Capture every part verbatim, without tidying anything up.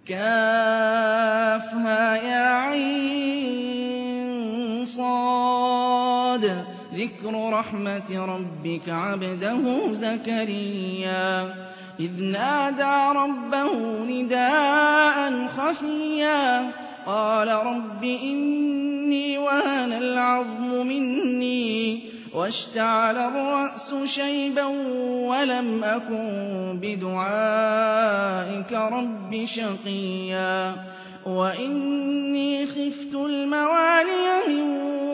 كافها يا عين صاد ذكر رحمة ربك عبده زكريا إذ نادى ربه نداء خفيا قال رب إني وهن العظم مني واشتعل الرأس شيبا ولم أكن بدعائك رب شقيا وإني خفت الموالي من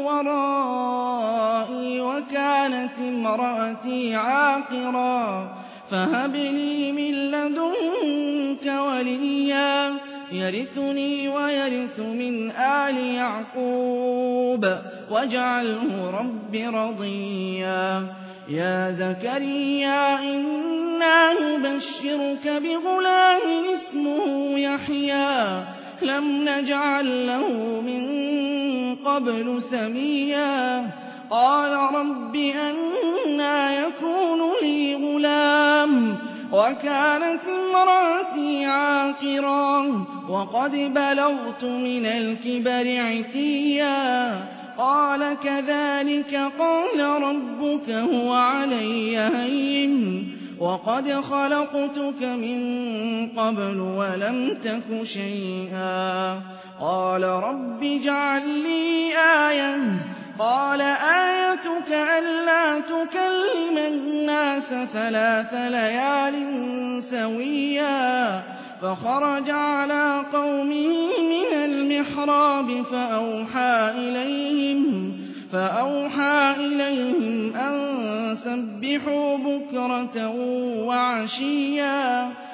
ورائي وكانت امرأتي عاقرا فهب لي من لدنك وليا يرثني ويرث من آل يعقوب واجعله رب رضيا يا زكريا إنا نبشرك بغلام اسمه يحيى لم نجعل له من قبل سميا قال رب أنى يكون لي غلام وكانت امرأتي عاقرا وقد بلغت من الكبر عتيا قال كذلك قال ربك هو علي هين وقد خلقتك من قبل ولم تك شيئا قال رب اجعل لي آية قال آيتك ألا تكلم الناس ثلاث ليال سويا فخرج على قومه من المحراب فأوحى إليهم فأوحى إليهم أن سبحوا بكرة وعشيا